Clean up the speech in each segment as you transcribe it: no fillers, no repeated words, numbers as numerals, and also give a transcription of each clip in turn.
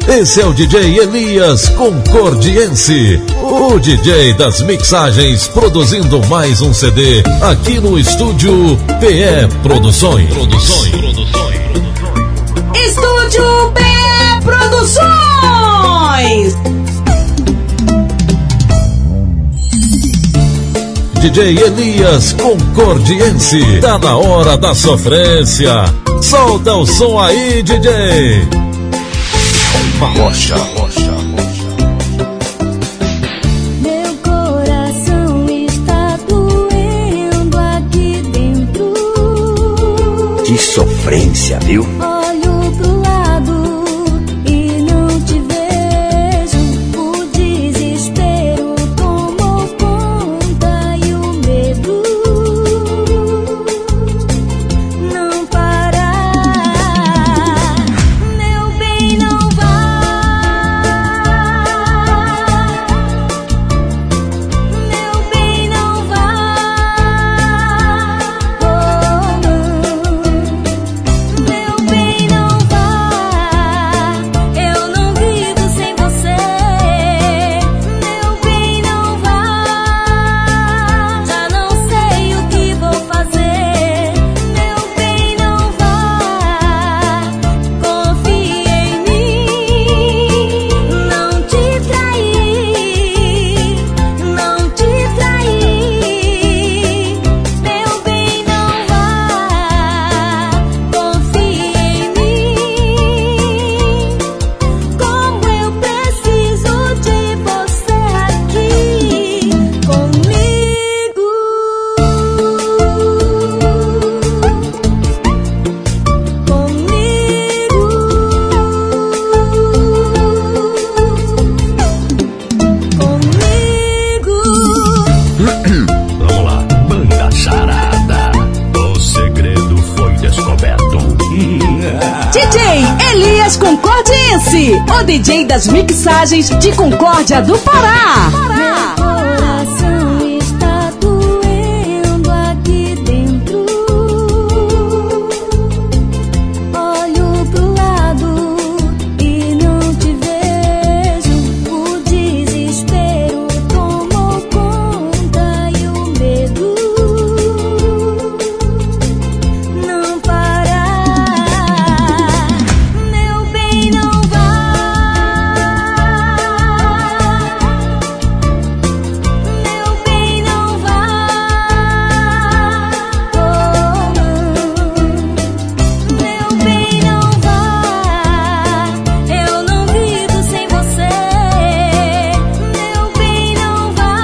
Esse é o DJ Elias Concordiense, o DJ das mixagens, produzindo mais um CD aqui no estúdio PE Produções. Estúdio PE Produções. DJ Elias Concordiense, tá na hora da sofrência. Solta o som aí, DJ. Rocha. Meu coração está doendo aqui dentro. Que sofrência, viu? Olho pro lado e não te vejo. O desespero tomou conta e o medo não para. Meu bem, não vá. Meu bem, não vá. Oh, não. Meu bem, não vá. Eu não vivo sem você. Meu bem, não vá. Já não sei o que vou fazer. Meu bem, não vá. Confie em mim. Não te trair. Não te trair. Meu bem, não vá. Confie em mim. Como eu preciso de você aqui comigo. Vamos lá, Banda Charada. O segredo foi descoberto. DJ Elias Concordiense, o DJ das mixagens de Concórdia do Pará. Meu coração está doendo aqui dentro. Olho pro lado e não te vejo. O desespero tomou conta e o medo não para. Meu bem, não vá. Meu bem, não vá. Oh, não. Meu bem, não vá. Eu não vivo sem você. Meu bem, não vá.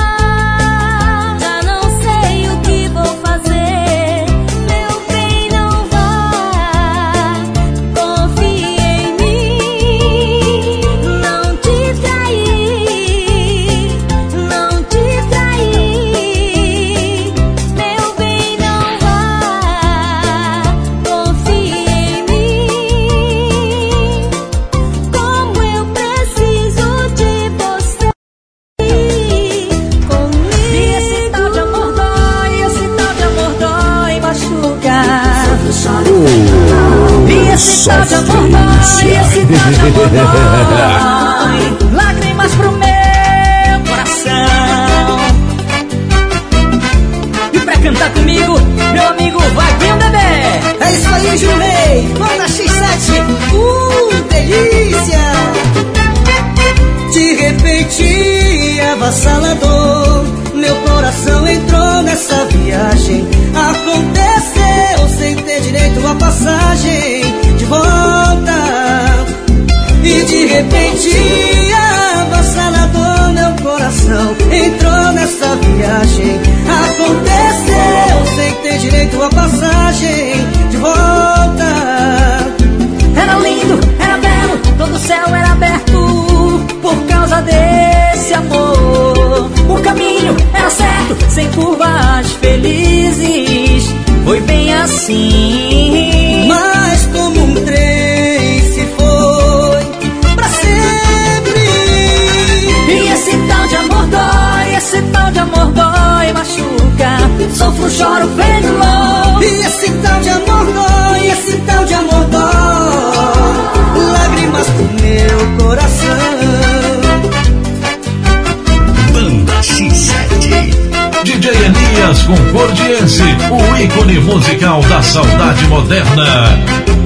Já não sei o que vou fazer. Meu bem, não vá. Confie em mim. Não te trair. Não te trair. Meu bem, não vá. Confie em mim. Como eu preciso de você comigo. E esse tal de amor dói, esse tal de amor dói, machuca. E esse tal de amor dói, esse tal de amor dói. Lágrimas pro meu coração. E pra cantar comigo, meu amigo Vaguinho Bebê. É isso aí, Jurei! Manda X7! Delícia! De repente, avassalador, meu coração entrou nessa viagem. Aconteceu sem ter direito à passagem de volta. E de repente, avassalador, meu coração entrou nessa viagem. Aconteceu sem ter direito à passagem de volta. Era lindo, era belo, todo o céu era aberto por causa desse amor. O caminho era certo, sem curvas felizes, foi bem assim. Mas como um trem se foi pra sempre. E esse tal de amor dói, esse tal de amor dói, machuca. Sofro, choro, vejo louco. E esse tal de amor dói, esse tal de amor dói. Lágrimas pro meu musical da saudade moderna.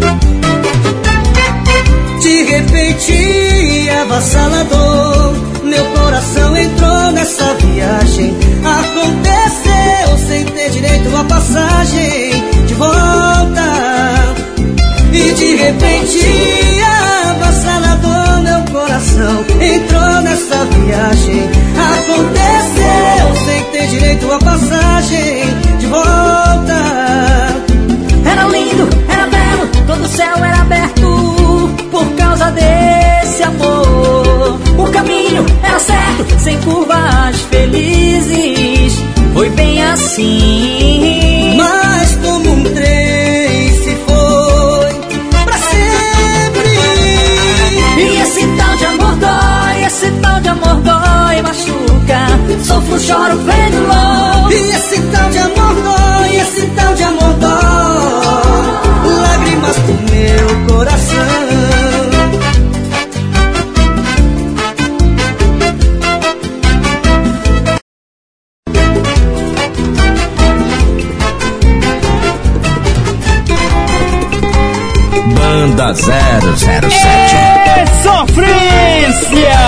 De repente, avassalador, meu coração entrou nessa viagem. Aconteceu sem ter direito à passagem de volta. E de repente, avassalador, meu coração entrou nessa viagem. Aconteceu sem ter direito à passagem de volta. Era lindo, era belo, todo o céu era aberto por causa desse amor. O caminho era certo, sem curvas felizes. Foi bem assim. Mas como um trem se foi pra sempre. E esse tal de amor dói, esse tal de amor dói, machuca. Sofro, choro, vendo louco. E esse tal de amor dói, esse tal de amor dói. Lágrimas do meu coração. Banda 007. É sofrência!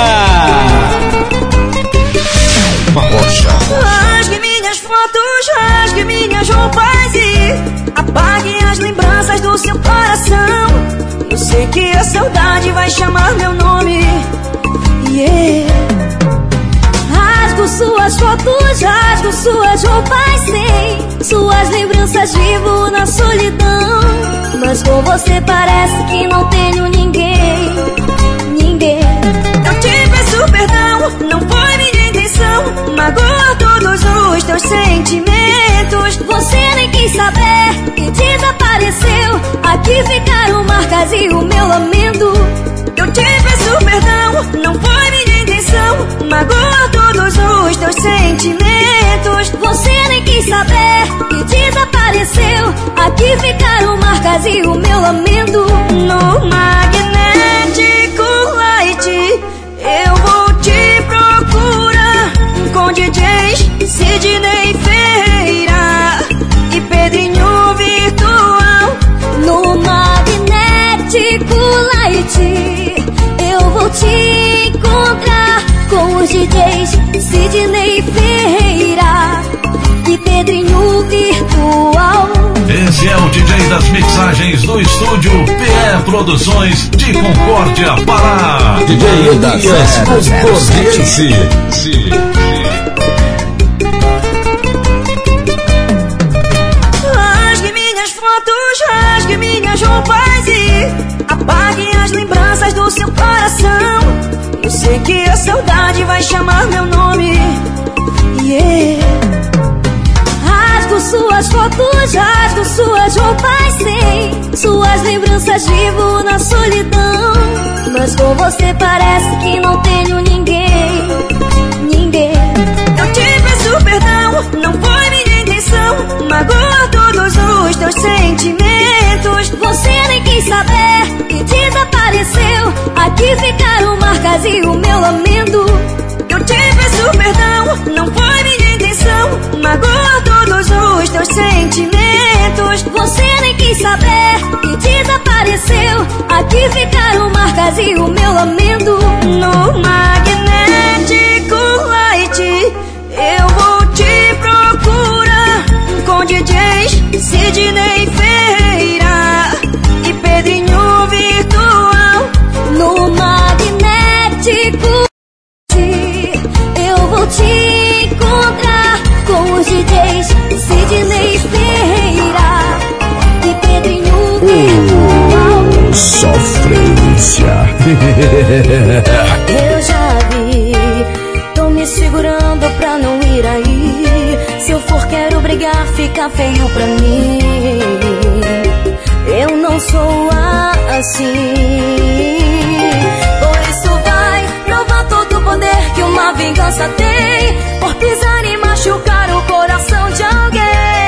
Rasgue minhas fotos, rasgue minhas roupas e apague as lembranças do seu coração. Eu sei que a saudade vai chamar meu nome. Yeah. Rasgo suas fotos, rasgo suas roupas, sem suas lembranças, vivo na solidão. Mas com você parece que não tenho ninguém. Ninguém. Eu te peço perdão, não foi minha intenção magoar todos os teus sentimentos. Você nem quis saber e desapareceu. Aqui ficaram marcas e o meu lamento. Eu te peço perdão, não foi minha intenção magoar todos os teus sentimentos. Você nem quis saber e desapareceu. Aqui ficaram marcas e o meu lamento. No Magnético Light eu vou te procurar, com DJs Sidney Ferreira e Pedrinho Virtual. No Magnético Light eu vou te encontrar, com os DJs Sidney Ferreira e Pedrinho Virtual. Esse é o DJ das mixagens do estúdio PE Produções de Concórdia, Pará. DJ Elias Concordiense. Rasgue minhas fotos, rasgue minhas roupas e apague as lembranças do seu coração. Eu sei que a saudade vai chamar meu nome. Yeah. Rasgo suas fotos, rasgo suas roupas, sem suas lembranças, vivo na solidão. Mas com você parece que não tenho ninguém. Ninguém. Eu te peço perdão, não foi minha intenção magoar todos os teus sentimentos. Você nem quis saber e desapareceu. Aqui ficaram marcas e o meu lamento. Eu te peço perdão, não foi minha intenção magoar todos os teus sentimentos. Você nem quis saber e desapareceu. Aqui ficaram marcas e o meu lamento. No Magnético Light eu vou te procurar, com DJs Sidney Ferreira e Pedrinho Virtual. No Magnético eu vou te encontrar, com os DJs Sidney Ferreira e Pedrinho Virtual. Sofrência. Eu já vi, tô me segurando pra não ir aí. Se eu for quero brigar, fica feio pra mim. Eu não sou assim. Por isso vai provar todo o poder que uma vingança tem, por pisar e machucar o coração de alguém,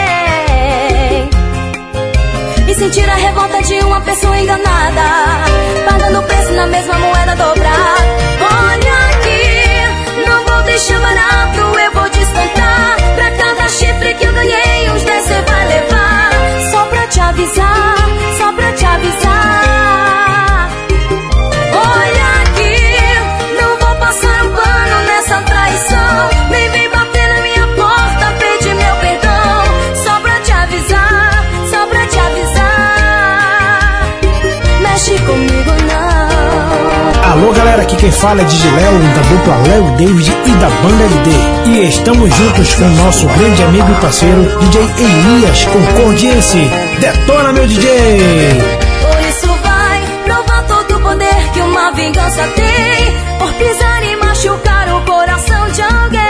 e sentir a revolta de uma pessoa enganada, pagando o preço na mesma moeda dobrada. Olha aqui, não vou deixar barato, eu vou descontar. Pra cada chifre que eu ganhei, uns 10 cê vai levar. quem fala é DJ Léo, da dupla Léo David e da banda LD. E estamos juntos com o nosso grande amigo e parceiro DJ Elias Concordiense. Detona, meu DJ! Por isso vai provar todo o poder que uma vingança tem, por pisar e machucar o coração de alguém,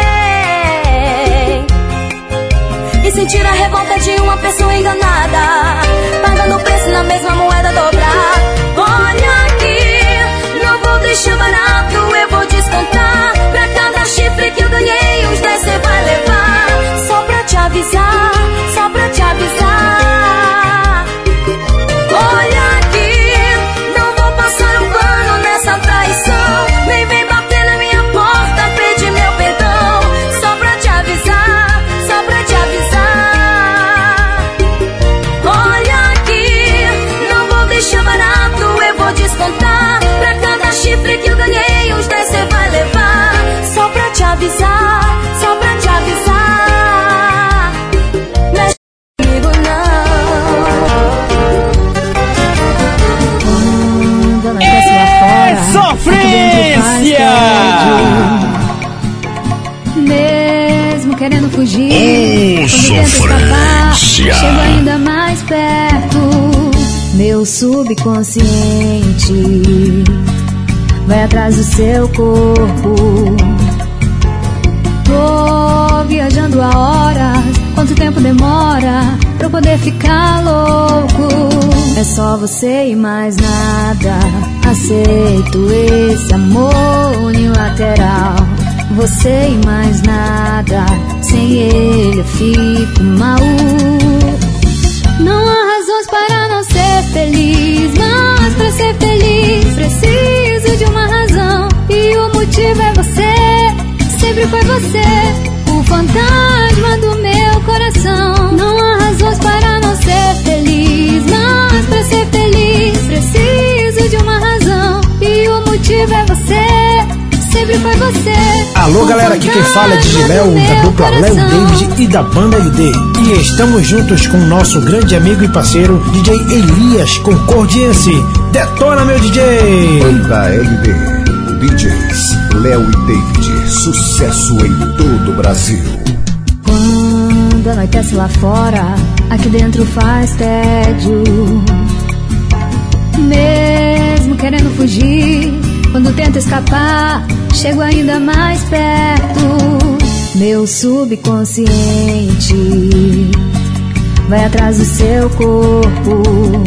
e sentir a revolta de uma pessoa enganada, pagando o preço na mesma moeda dobrar. Olha aqui, não vou deixar barato, eu vou descontar. Pra cada chifre que eu ganhei, uns 10 cê vai levar. Só pra te avisar, só pra te avisar. Olha aqui, não vou passar um pano nessa traição, nem vem bater na minha porta, pedir meu perdão. Só pra te avisar, só pra te avisar. Olha aqui, não vou deixar barato, eu vou descontar. Pra cada chifre que eu ganhei, uns 10 cê vai levar. Só pra te avisar, só pra te avisar. Mexe comigo não. É sofrência! Mesmo querendo fugir, escapar, chego ainda mais perto. Meu subconsciente vai atrás do seu corpo. Tô viajando há horas, quanto tempo demora pra eu poder ficar louco? É só você e mais nada, aceito esse amor unilateral. Você e mais nada, sem ele eu fico mal. Não há razões para não ser feliz, mas pra ser feliz preciso de uma razão, e o motivo é você, sempre foi você, o fantasma do meu coração. Não há razões para não ser feliz, mas pra ser feliz preciso de uma razão, e o motivo é você, sempre foi você. Alô galera, aqui quem fala é DJ Léo, da dupla Léo David e da banda LD. E estamos juntos com o nosso grande amigo e parceiro DJ Elias Concordiense. Detona, meu DJ! Banda LD, DJs Léo e David, sucesso em todo o Brasil. Quando anoitece lá fora, aqui dentro faz tédio. Mesmo querendo fugir, quando tento escapar, chego ainda mais perto. Meu subconsciente vai atrás do seu corpo.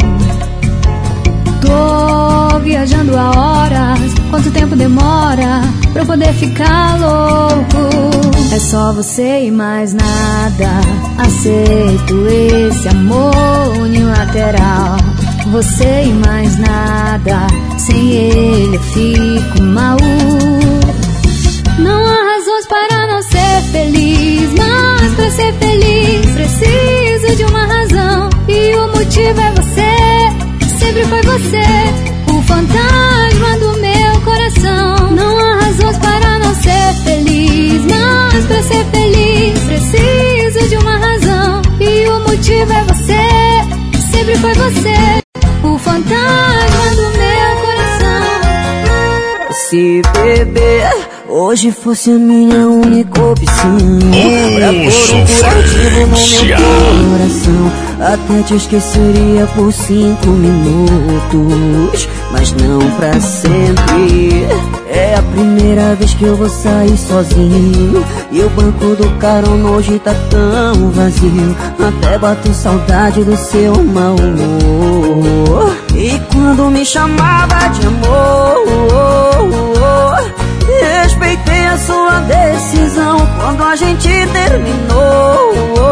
Tô viajando há horas, quanto tempo demora pra eu poder ficar louco? É só você e mais nada, aceito esse amor unilateral. Você e mais nada, sem ele eu fico mal. Não há razões para não ser feliz, mas pra ser feliz preciso de uma razão, e o motivo é você, sempre foi você, o fantasma do meu coração. Não há razões para não ser feliz, mas pra ser feliz preciso de uma razão, e o motivo é você, sempre foi você, o fantasma do meu coração. Se beber hoje fosse a minha única opção, pra pôr um curativo no meu coração, até te esqueceria por 5 minutos, mas não pra sempre. É a primeira vez que eu vou sair sozinho, e o banco do carona hoje tá tão vazio, até bato saudade do seu mau humor. E quando me chamava de amor, respeitei a sua decisão. Quando a gente terminou,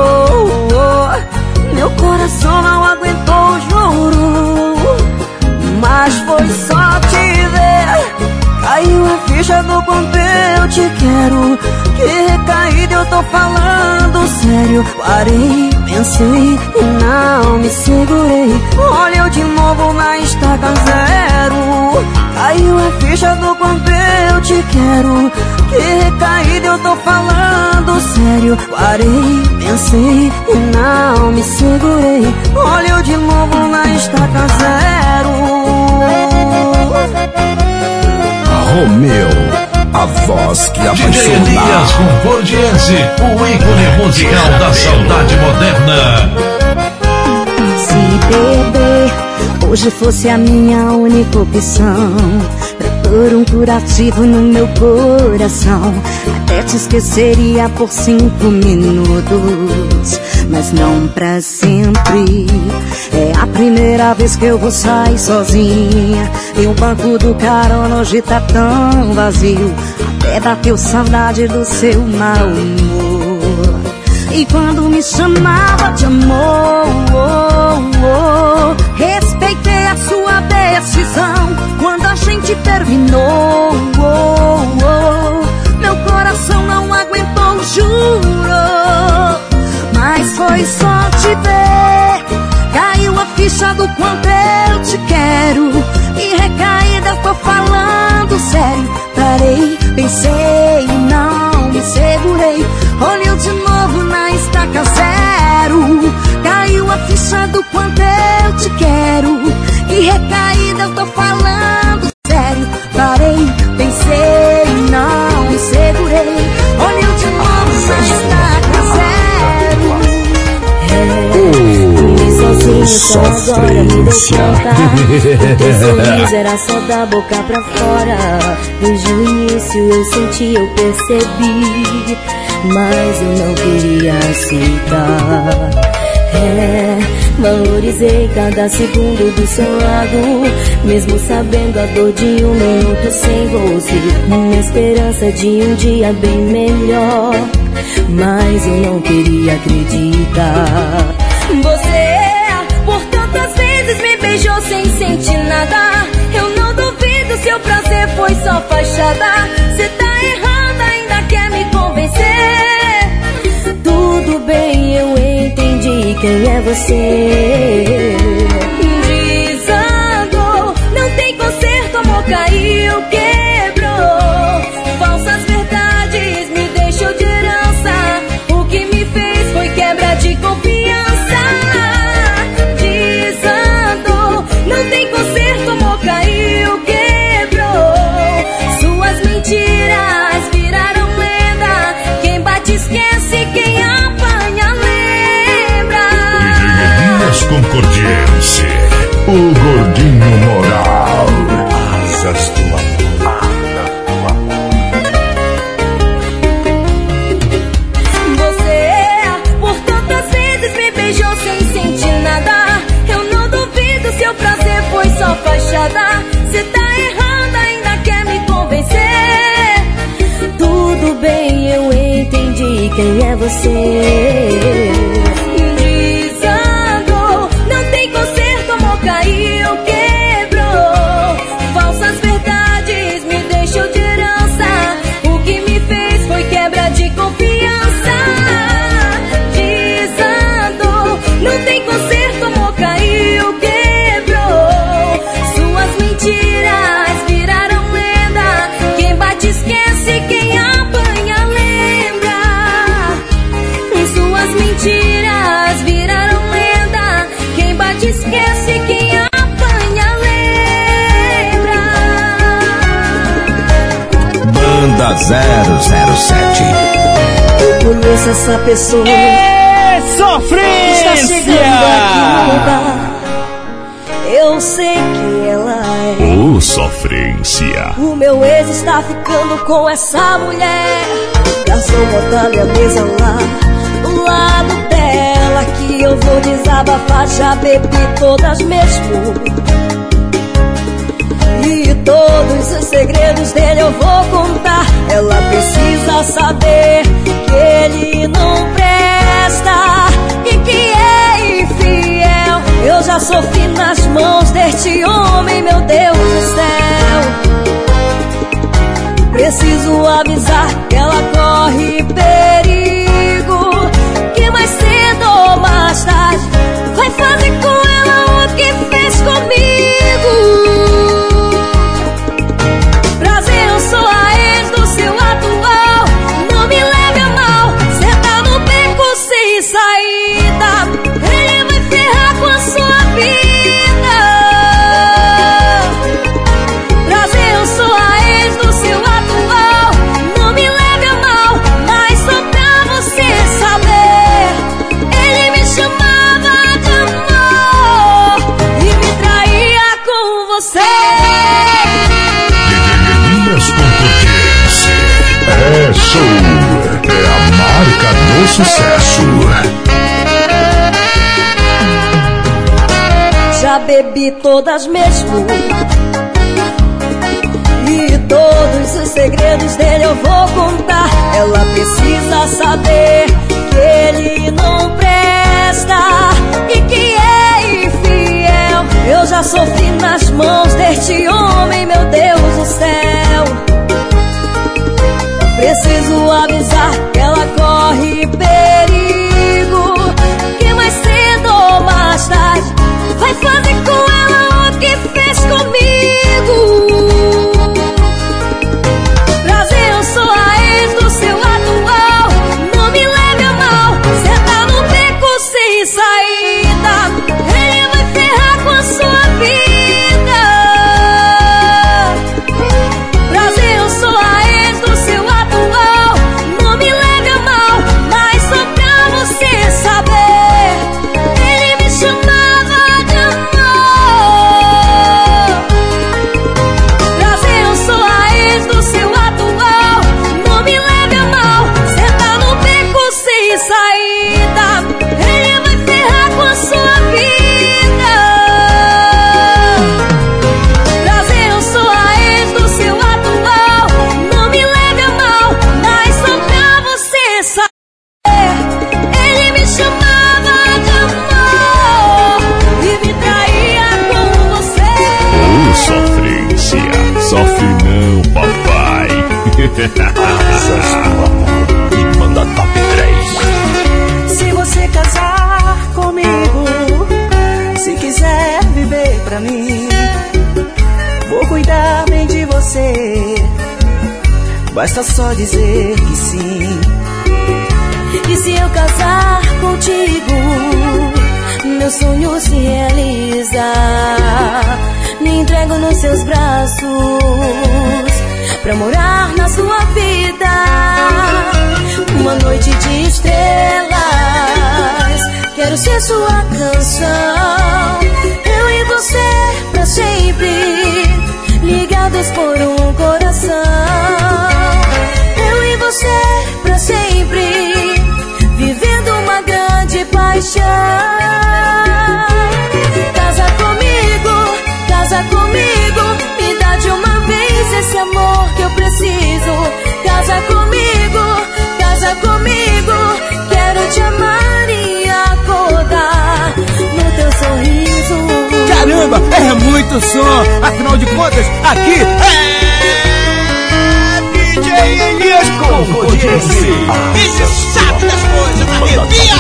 meu coração não aguentou, juro, mas foi só te ver, caiu a ficha do quanto eu te quero. Que recaída, eu tô falando sério. Parei, pensei e não me segurei. Olha eu de novo na estaca zero. Caiu a ficha do quanto eu te quero. Que recaída, eu tô falando sério. Parei, pensei e não me segurei. Olha eu de novo na estaca zero. Romeu, a voz que DJ Elias apaixona. Concordiense, o ícone musical da saudade moderna. Se beber hoje fosse a minha única opção, pra pôr um curativo no meu coração, até te esqueceria por 5 minutos, mas não pra sempre. É a primeira vez que eu vou sair sozinha, e o banco do carona hoje tá tão vazio, até bateu saudade do seu mau humor. E quando me chamava de amor, respeitei a sua decisão. Quando a gente terminou, meu coração não aguentou, juro. Mas foi só te ver, caiu a ficha do quanto eu te quero. E recaída, tô falando sério. Parei, pensei, não me segurei, olhei de novo na estaca zero. Caiu a ficha do quanto eu te quero. E recaída, eu tô falando sério. Parei, pensei, não me segurei, olhei de novo na estaca zero. Só agora me deu conta, teu sorriso era só da boca pra fora. Desde o início eu senti, eu percebi, mas eu não queria aceitar. Valorizei cada segundo do seu lado, mesmo sabendo a dor de 1 minuto sem você. Minha esperança de um dia bem melhor, mas eu não queria acreditar. Você, por tantas vezes me beijou sem sentir nada. Eu não duvido, seu prazer foi só fachada. Cê tá errando, ainda quer me convencer. Tudo bem, eu entendi quem é você. Desandou, não tem conserto, amor caiu, quebrou. Falsas verdades me deixou de herança. O que me fez foi quebra de confiança. Não tem conserto, amor caiu, quebrou. Suas mentiras viraram lenda. Quem bate esquece, quem apanha lembra. DJ Elias Concordiense, O gordinho moral. Asas do amor. Você, por tantas vezes me beijou sem sentir nada. Eu não duvido, seu prazer foi só fachada. Cê tá errando, ainda quer me convencer. Tudo bem, eu entendi quem é você. Desandou, não tem conserto, amor caiu, quebrou. Falsas verdades me deixou de herança. O que me fez foi quebra de confiança. Desandou, não tem conserto, amor caiu, quebrou. Suas mentiras viraram lenda. Quem bate esquece, quem apanha lembra. Suas mentiras viraram lenda. Quem bate esquece, quem apanha lembra. Banda 007. Eu conheço essa pessoa, está chegando aqui no lugar. Eu sei quem ela é. o Sofrência. O meu ex está ficando com essa mulher. Garçom, bota-lhe a mesa lá do lado dela, que eu vou desabafar. Já bebi todas mesmo, e todos os segredos dele eu vou contar. Ela precisa saber que ele não presta e que é infiel. Eu já sofri nas mãos deste homem, meu Deus do céu. Preciso avisar que ela corre perigo, que mais cedo ou mais tarde vai fazer com ela o que fez comigo. Prazer, eu sou a ex do seu atual. Não me leve a mal, cê tá no beco sem saída. Ele vai ferrar com a sua vida. Prazer, eu sou a ex do você. Elias com Cordiense. É show, é a marca do sucesso. Já bebi todas mesmo, e todos os segredos dele eu vou contar. Ela precisa saber que ele não presta e que é infiel. Eu já sofri nas mãos deste homem, meu Deus do céu. Preciso avisar que ela corre perigo, que mais cedo ou mais tarde vai fazer com ela o que fez comigo. Brasil, eu sou a ex do seu atual. Não me leve a mal, cê tá no beco sem saída. Ele vai ferrar com a sua vida. Brasil, eu sou a ex do seu atual. Não me leve a mal, mas só pra você saber, ele me chamava de amor. Brasil, eu sou a ex do seu atual. Não me leve a mal, cê tá no beco sem saída. Ele vai ferrar com a sua vida. Brasil, eu sou a ex do seu atual. Não me leve a mal, mas só pra você saber, ele me chamava de amor e me traía com você. Sofrência, sofre não, papai. E manda top 3. Se você casar comigo, se quiser viver pra mim, vou cuidar bem de você. Basta só dizer que sim. E se eu casar contigo, meu sonho se realiza. Me entrego nos seus braços pra morar na sua vida. Uma noite de estrelas, quero ser sua canção. Eu e você pra sempre, ligados por um coração. Eu e você pra sempre, vivendo uma grande paixão. Casa comigo, me dá de uma vez esse amor que eu preciso. Casa comigo, quero te amar e acordar no teu sorriso. Caramba, é muito som. Afinal de contas, aqui é DJ Elias com Cordiense. Esse sabe das coisas, arrepia.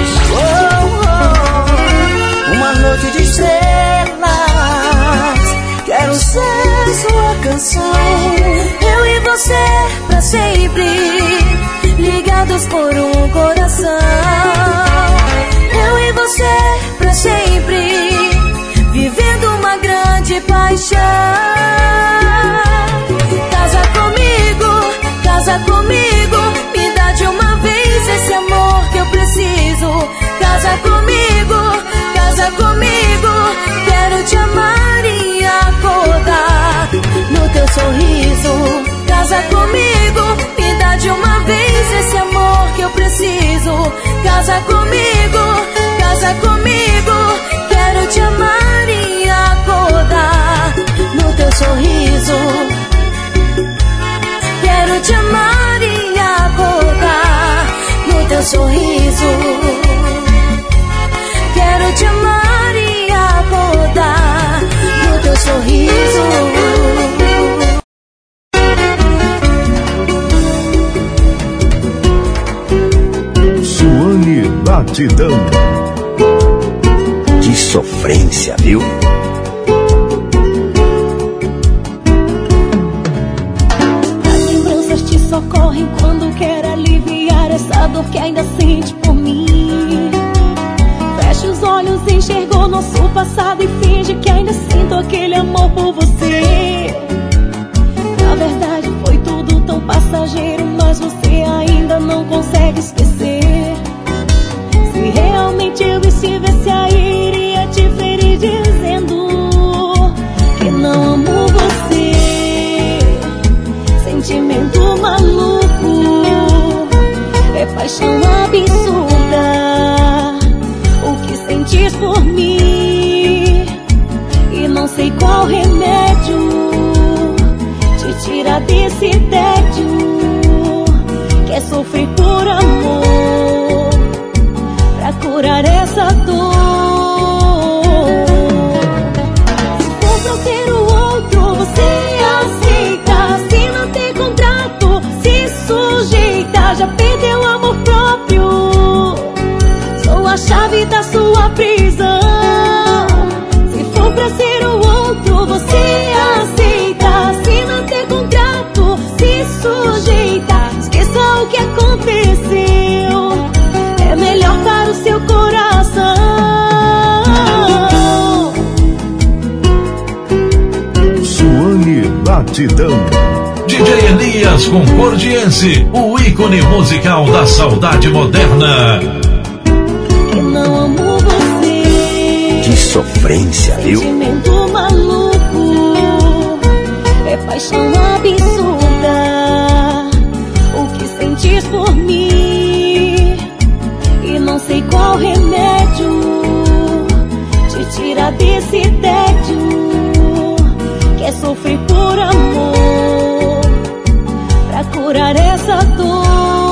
Uma noite de estrelas, quero ser sua canção. Eu e você pra sempre, ligados por um coração. Eu e você pra sempre, vivendo uma grande paixão. Casa comigo, me dá de uma vez esse amor que eu preciso. Casa comigo, quero te amar e acordar no teu sorriso. Casa comigo, me dá de uma vez esse amor que eu preciso. Casa comigo, quero te amar e acordar no teu sorriso. Quero te amar e acordar no teu sorriso. Quero te amar e acordar no teu sorriso. Suane Batidão. Que sofrência, viu? As lembranças te socorrem quando quer aliviar essa dor que ainda sente por mim. Fecha os olhos, enxergou nosso passado e finge que ainda sinto aquele amor por você. Na verdade foi tudo tão passageiro, mas você ainda não consegue esquecer. Se realmente eu estivesse aí, iria te ferir dizendo não amo você. Sentimento maluco, é paixão absurda. O que sentes por mim, e não sei qual remédio te tira desse tédio. Quer sofrer por amor, pra curar essa dor. Se for pra ter o outro, você aceita. Se não tem contrato, se sujeita. Já perdeu o amor próprio, sou a chave da sua prisão. Se for pra ser o outro, você aceita. Se não tem contrato, se sujeita. Esqueça o que aconteceu, é melhor para o seu coração. Suane Batidão. DJ Elias Concordiense, o ícone musical da saudade moderna. Que não amo você. Que sofrência, viu? Sentimento maluco, é paixão absurda. O que sentes por mim, e não sei qual remédio te tira desse tédio. Quer sofrer por amor, pra curar essa dor.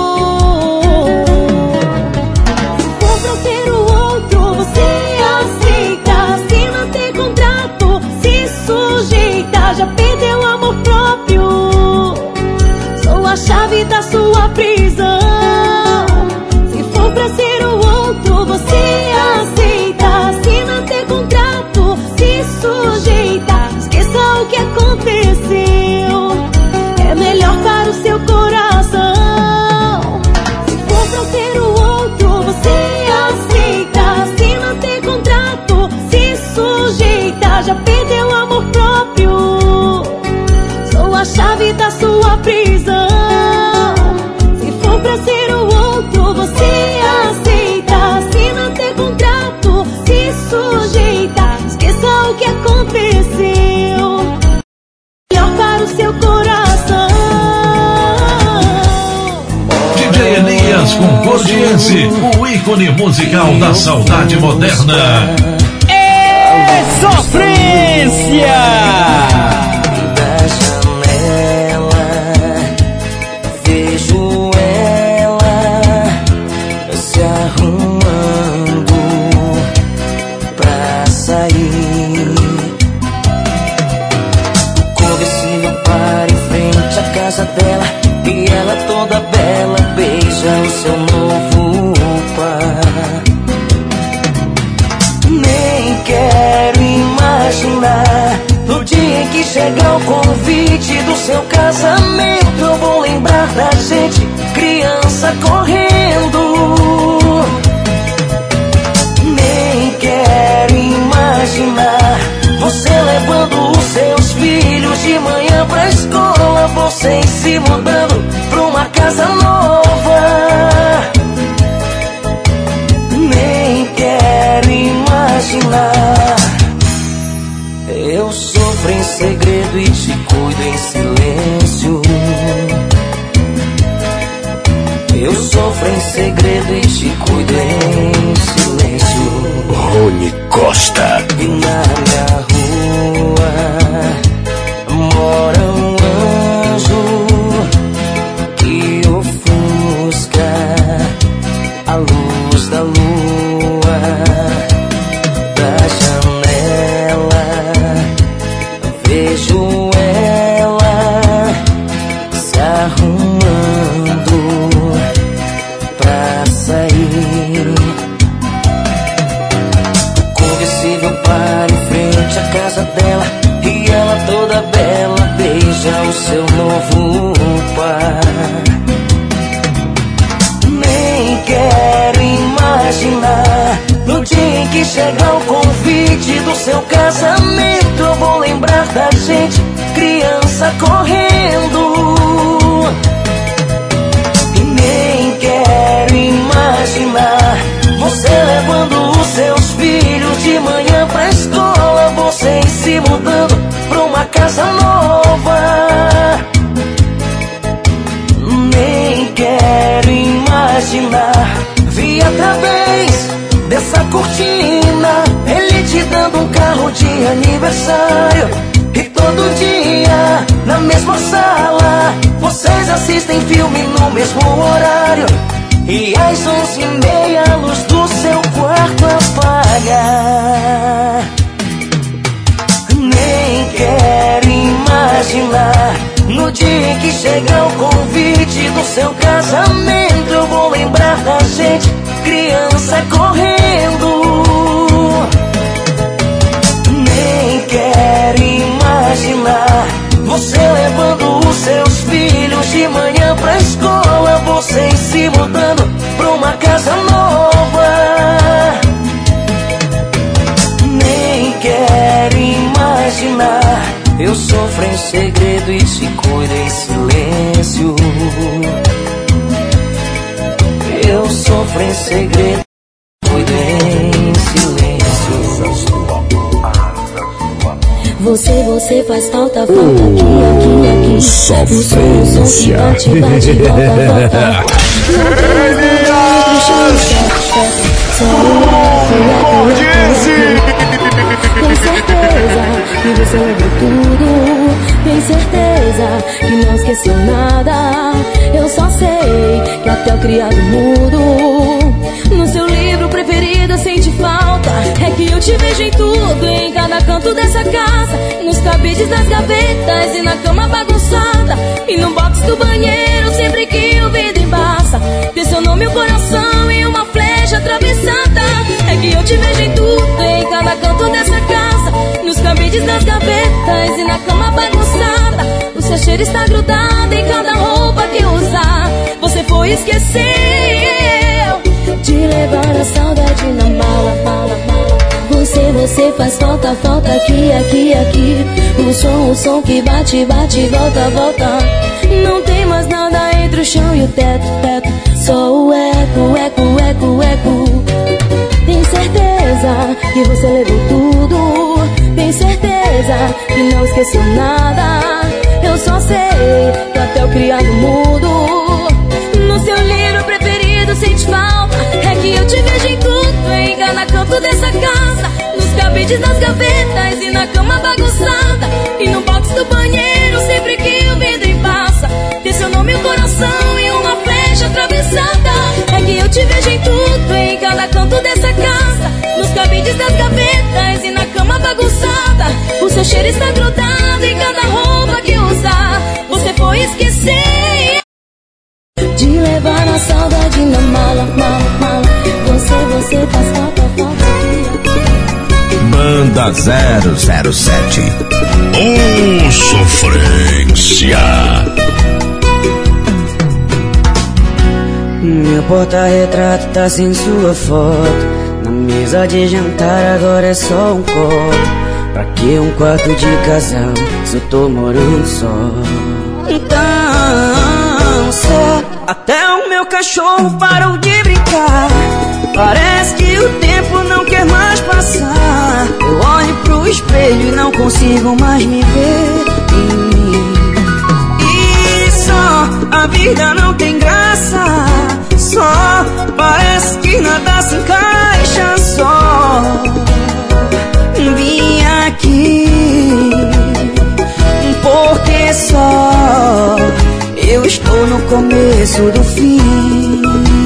Se for pra ter o outro, você aceita. Se não tem contrato, se sujeita. Já perdeu o amor próprio, sou a chave da sua prisão. Se for pra ser o outro, você aceita. Se não tem contrato, se sujeita. Esqueça o que aconteceu, é melhor para o seu coração. Se for pra ser o outro, você aceita. Se não tem contrato, se sujeita. Já perdeu o amor próprio, sou a chave da sua prisão. Se for pra ser o outro, você aceita. Se não tem contrato, se sujeita. Esqueça o que aconteceu, melhor para o seu coração. DJ Elias Concordiense, o ícone musical da saudade moderna. É sofrência! Da janela vejo ela se arrumando pra sair. O conversível para em frente à casa dela, e ela toda bela beija o seu novo par. Nem quero imaginar no dia em que chegar o convite do seu casamento. Eu vou lembrar da gente, criança correndo. Nem quero imaginar você levando os seus filhos de manhã pra escola, vocês se mudando pra uma casa nova. Nem quero imaginar. Eu sofro em segredo e te cuido em silêncio. Eu sofro em segredo e te cuido em silêncio. Rony Costa. E na minha rua mora um anjo que ofusca a luz da lua. Da janela vejo ela se arrumando pra sair. O conversível para em frente à casa dela, e ela toda bela beija o seu novo par. Nem quero imaginar no dia em que chegar o convite do seu casamento. Eu vou lembrar da gente, criança correndo. E nem quero imaginar você levando os seus filhos de manhã pra escola, vocês se mudando pra casa nova. Nem quero imaginar. Vi através dessa cortina ele te dando um carro de aniversário. E todo dia, na mesma sala, vocês assistem filme no mesmo horário. E às 11h30 a luz do seu quarto apaga. Nem quero imaginar. No dia que chegar o convite do seu casamento, eu vou lembrar da gente, criança correndo. Nem quero imaginar você levando os seus filhos de manhã pra escola, vocês se mudando pra uma casa nova. Nem quero imaginar. Eu sofro em segredo e te cuido em silêncio. Eu sofro em segredo e cuido em silêncio. Você faz falta aqui. Sofrência. O som que bate, volta. Tem certeza que você levou tudo. Tem certeza que não esqueceu nada. Eu só sei que até o criado mudo. No seu livro preferido sente falta. É que eu te vejo em tudo, em cada canto dessa casa. Nos cabides das gavetas e na cama bagunçada. E no box do banheiro sempre que o vidro embaça. Tem seu nome, o coração e uma flecha atravessada. É que eu te vejo em tudo, em cada canto dessa casa. Nos cabides das gavetas e na cama bagunçada. O seu cheiro está grudado em cada roupa que usar. Você foi esquecer de levar a saudade na mala. Você faz falta aqui. O som que bate, volta. Não tem mais nada entre o chão e o teto. Só o eco. Tem certeza que você levou tudo. Tem certeza que não esqueceu nada. Eu só sei que até o criado mudo. No seu livro preferido sente falta. É que eu te vejo em tudo, em cada canto dessa casa. Nos cabides das gavetas e na cama bagunçada. E no box do banheiro sempre que o vidro embaça. Tem seu nome, o coração e uma flecha atravessada. É que eu te vejo em tudo, em cada canto dessa casa. Nos cabides das gavetas e na cama bagunçada. O seu cheiro está grudado em cada roupa que usar. Você foi esquecer de levar a saudade na mala. Você faz falta Banda 007. Sofrência. Meu porta-retrato tá sem sua foto. Na mesa de jantar agora é só um copo. Pra que um quarto de casal se eu tô morando só? Então só até o meu cachorro parou de brincar. Parece que o tempo não quer mais passar. Eu olho pro espelho e não consigo mais me ver em mim. E só a vida não tem graça. Só parece que nada se encaixa. Só vim aqui porque só eu estou no começo do fim.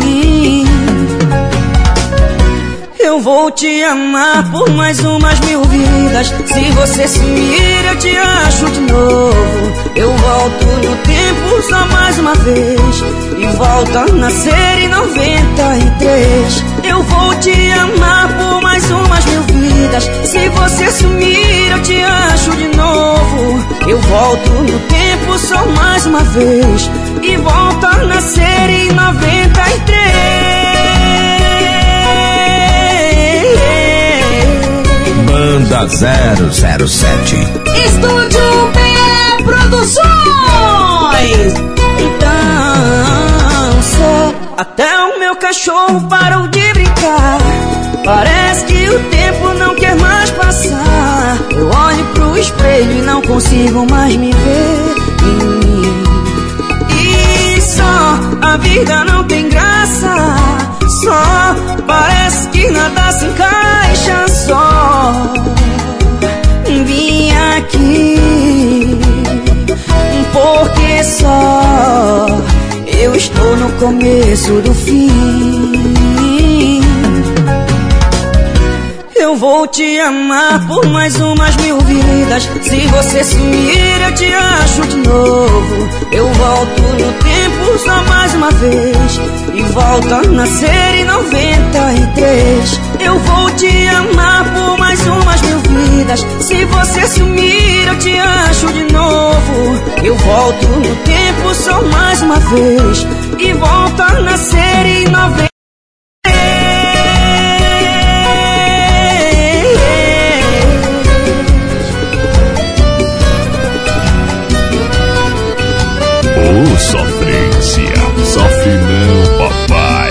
Eu vou te amar por mais umas 1000 vidas. Se você sumir eu te acho de novo. Eu volto no tempo só mais uma vez e volto a nascer em 93. Eu vou te amar por mais umas 1000 vidas. Se você sumir eu te acho de novo. Eu volto no tempo só mais uma vez e volto a nascer em 93. Banda 007. Estúdio PE Produções. Então só Até o meu cachorro parou de brincar. Parece que o tempo não quer mais passar. Eu olho pro espelho e não consigo mais me ver em mim. E só a vida não tem graça. Só parece que nada se encaixa. Só vim aqui porque só eu estou no começo do fim. Eu vou te amar por mais umas 1000 vidas. Se você sumir eu te acho de novo. Eu volto no tempo só mais uma vez e volto a nascer em 93. Eu vou te amar por mais umas 1000 vidas. Se você sumir eu te acho de novo. Eu volto no tempo só mais uma vez e volto a nascer em 93. Sofrência, sofre não, papai.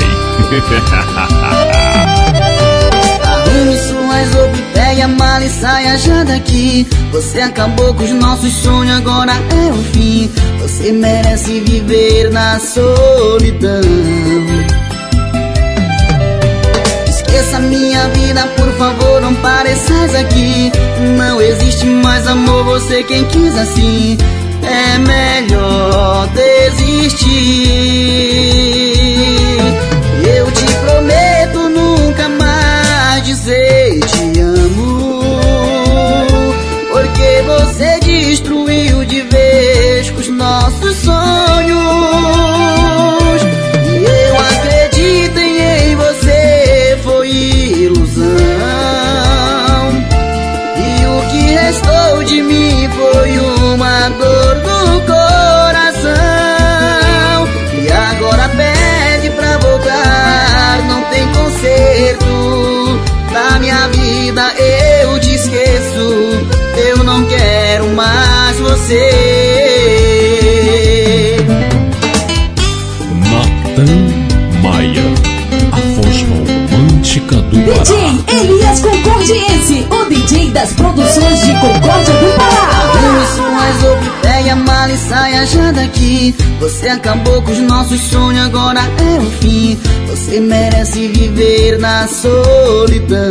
Arrume suas roupas, pegue a mala e saia já daqui. Você acabou com os nossos sonhos, agora é o fim. Você merece viver na solidão. Esqueça minha vida, por favor, não pareças aqui. Não existe mais amor, você quem quis assim. É melhor desistir. Eu te prometo nunca mais dizer te amo, porque você destruiu de vez com os nossos sonhos. E eu acreditei em você, foi ilusão. E o que restou de mim foi uma dor no coração. E agora pede pra voltar, não tem conserto. Da minha vida eu te esqueço, eu não quero mais você. Natan Maia, a voz romântica do Pará. DJ Elias Concordiense, o DJ das produções de Concórdia do Pará. Arrume suas roupas, pegue a mala e saia já daqui. Você acabou com os nossos sonhos, agora é o fim. Você merece viver na solidão.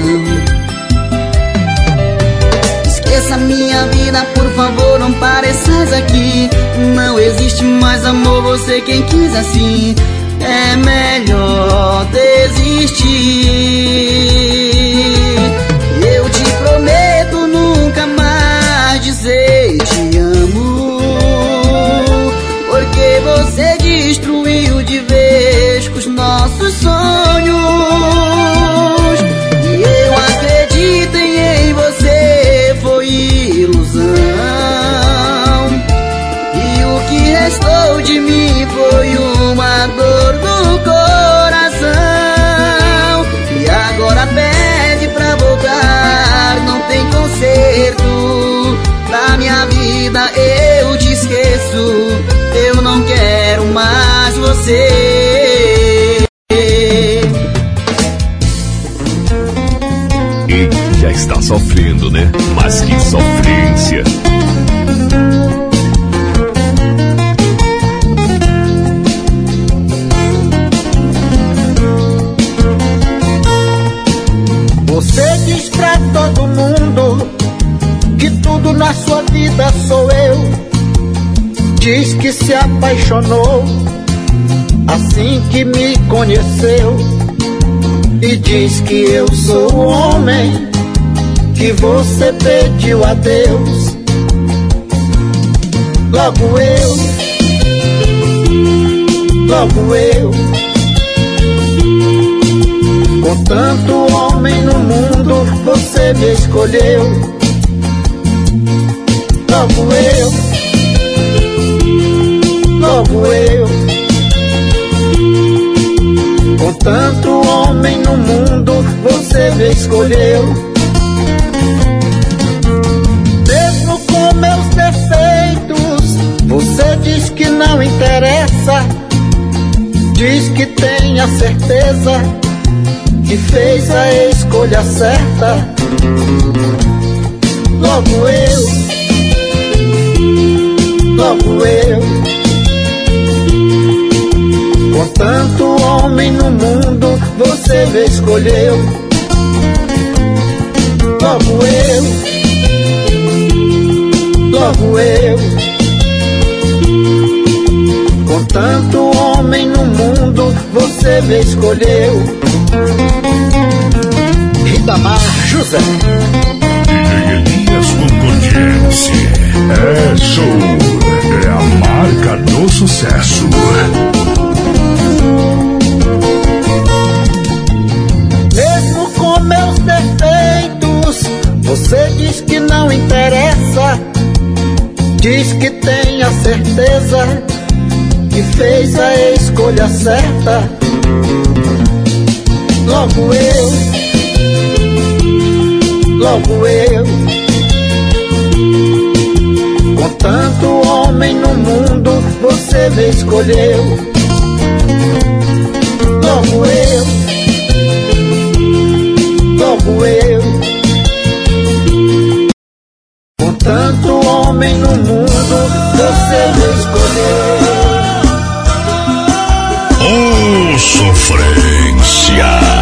Esqueça minha vida, por favor, não pareças aqui. Não existe mais amor, você quem quis assim. É melhor desistir. Eu te prometo nunca mais dizer te amo, porque você destruiu de vez com os nossos sonhos. E eu acreditei em você, foi ilusão. E o que restou de mim foi uma dor no coração. E agora pede pra voltar, não tem conserto. Da minha vida eu te esqueço, eu não quero mais você. E já está sofrendo, né? Mas que sofrência. Você diz pra todo mundo que tudo na sua vida sou eu. Diz que se apaixonou assim que me conheceu. E diz que eu sou o homem que você pediu a Deus. Logo eu, com tanto homem no mundo, você me escolheu. Logo eu, com tanto homem no mundo, você me escolheu. Mesmo com meus defeitos, você diz que não interessa. Diz que tenha certeza que fez a escolha certa. Logo eu, com tanto homem no mundo, você me escolheu. Logo eu, com tanto homem no mundo, você me escolheu. Ribamar José. DJ Elias Concordiense. É show, é a marca do sucesso. Mesmo com meus defeitos, você diz que não interessa. Diz que tem a certeza que fez a escolha certa. Logo eu, com tanto homem no mundo, você me escolheu. Logo eu, com tanto homem no mundo, você me escolheu. Oh, sofrência!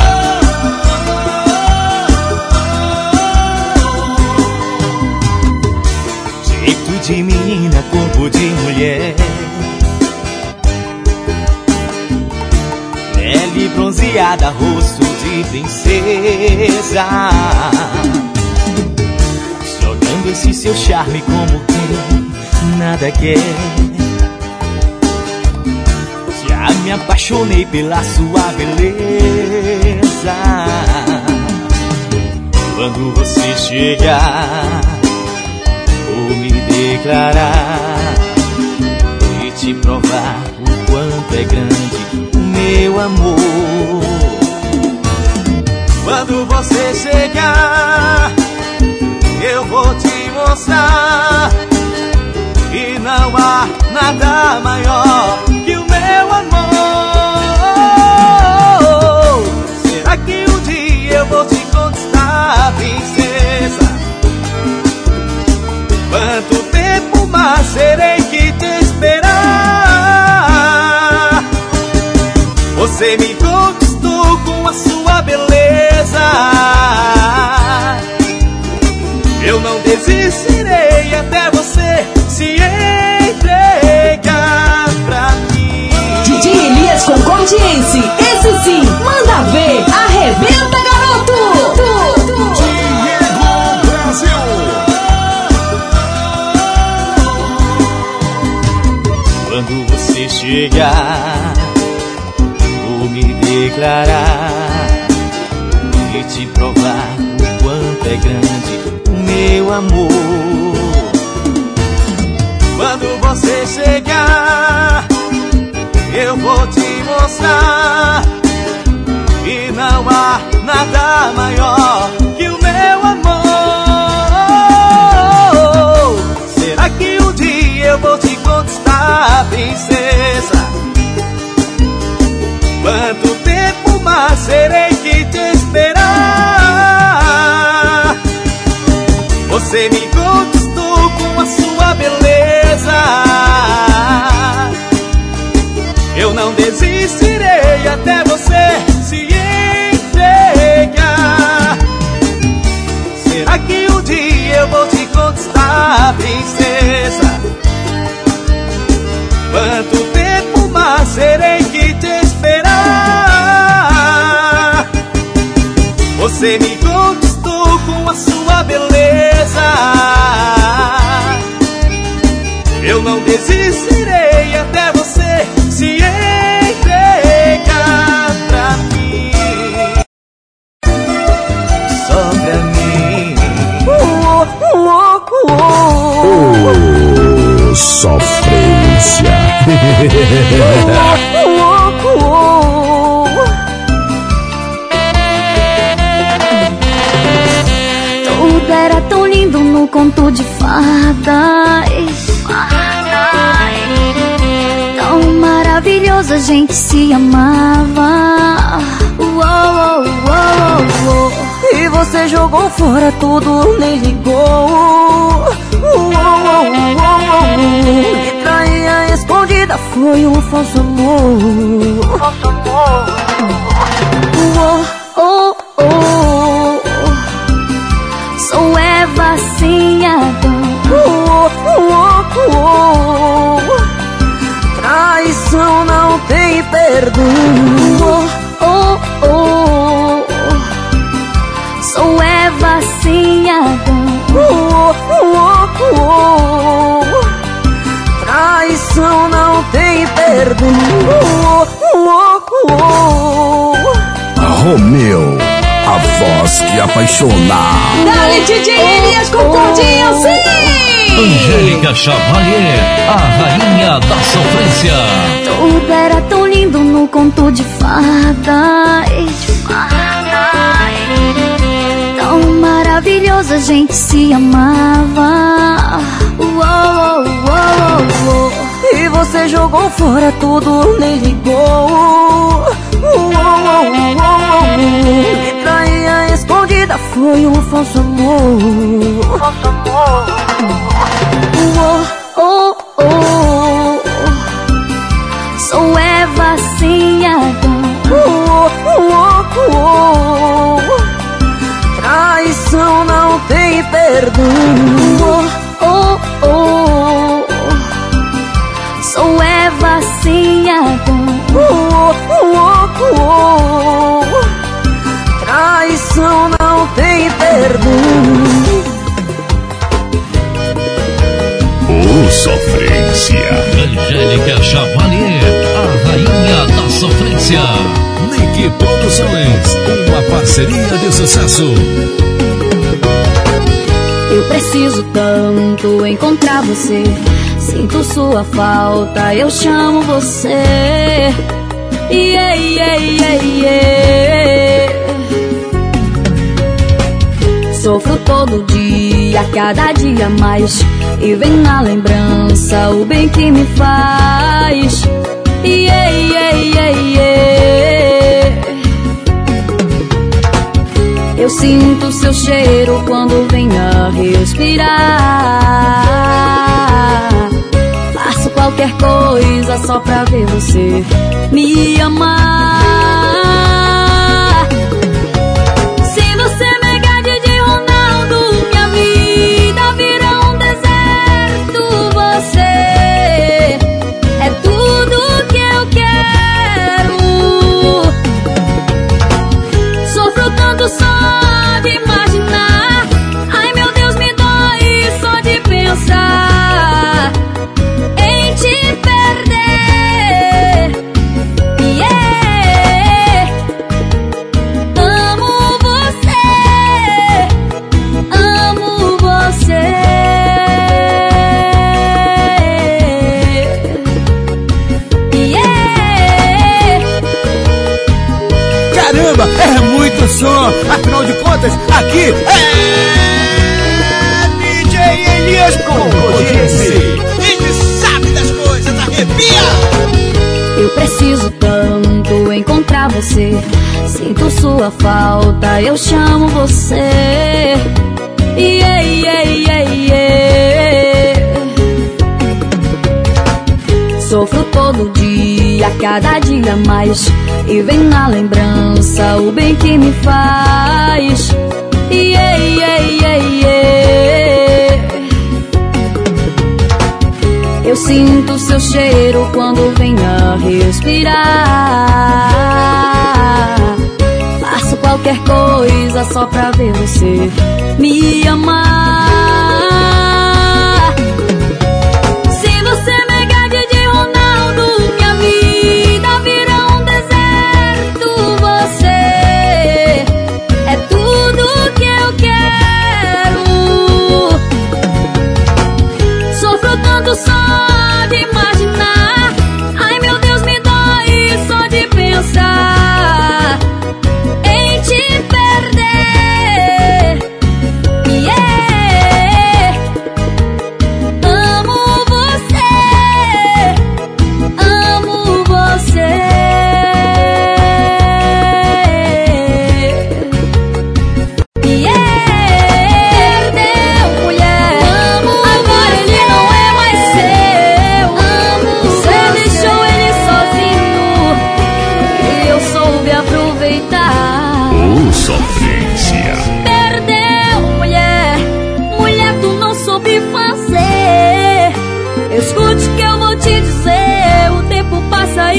De menina, corpo de mulher, pele bronzeada, rosto de princesa, jogando esse seu charme como quem nada quer. Já me apaixonei pela sua beleza. Quando você chegar, vou me declarar e te provar o quanto é grande o meu amor. Quando você chegar, eu vou te mostrar que não há nada maior que o meu amor. Será que um dia eu vou te conquistar, princesa? Quanto tempo mais terei que te esperar? Você me conquistou com a sua beleza. Eu não desistirei até você se entregar pra mim. DJ Elias Concordiense, esse sim, manda ver, arrebenta, garoto! Diego Brasil. Quando você chegar, vou me declarar e te provar o quanto é grande o meu amor. Quando você chegar, eu vou te mostrar que não há nada maior que o meu amor. Será que um dia eu vou te conquistar, princesa? Quanto tempo mais terei que te esperar? Você me conquistou com a sua beleza. Eu não desistirei até você se entregar. Será que um dia eu vou te conquistar, princesa? Quanto tempo mais terei que te esperar? Você me conquistou com a sua beleza. Eu não desistirei até você se entregar pra mim. Só pra mim. Sofrência. Tudo era tão lindo no conto de fadas, tão maravilhoso maravilhoso, a gente se amava. E você jogou fora tudo, nem ligou. Me traía escondida, foi um falso amor. Falso amor. Sou Eva sem Adão. Traição não tem perdão. Sou Eva sem Adão. Traição não tem perdão. Romeu, a voz que apaixona. Dale, DJ Elias com cordinha, sim! Angélica Chavalier, a rainha da sofrência. Tudo era tão lindo no conto de fadas. Tão maravilhoso, a gente se amava. E você jogou fora tudo, nem ligou. Me traía escondida, foi um falso amor. Falso amor. Sou Eva sem Adão. Traição não tem perdão. Sou Eva sem Adão. Traição não tem perdão. Sofrência. Angélica Chavalier, a rainha da sofrência. Nick Produções, uma parceria de sucesso. Eu preciso tanto encontrar você. Sinto sua falta, eu chamo você. Yeah, yeah, yeah, yeah. Sofro todo dia, cada dia mais. E vem na lembrança o bem que me faz. Yeah, yeah, yeah, yeah. Eu sinto seu cheiro quando vem a respirar. Faço qualquer coisa só pra ver você me amar. Se você me gade de Ronaldo, minha vida vira um deserto. Você é tudo que eu quero. Sofro tanto só de imaginar. Ai meu Deus, me dói só de pensar em te perder. Yeah. Amo você, amo você. Yeah. Caramba, é muito som. Afinal de contas, aqui é DJ Elias com Codice. Ele sabe das coisas, arrepia. Eu preciso tanto encontrar você. Sinto sua falta, eu chamo você. Yeah, yeah, yeah, yeah. Sofro todo dia, cada dia mais. E vem na lembrança o bem que me faz. Yeah, yeah, yeah, yeah. Eu sinto seu cheiro quando vem a respirar. Faço qualquer coisa só pra ver você me amar. Se você me gade de Ronaldo, minha vida vira um deserto. Você é tudo que eu quero. Sofro tanto só de imaginar. Ai meu Deus, me dói só de pensar em te perder. Yeah. Amo você, amo você.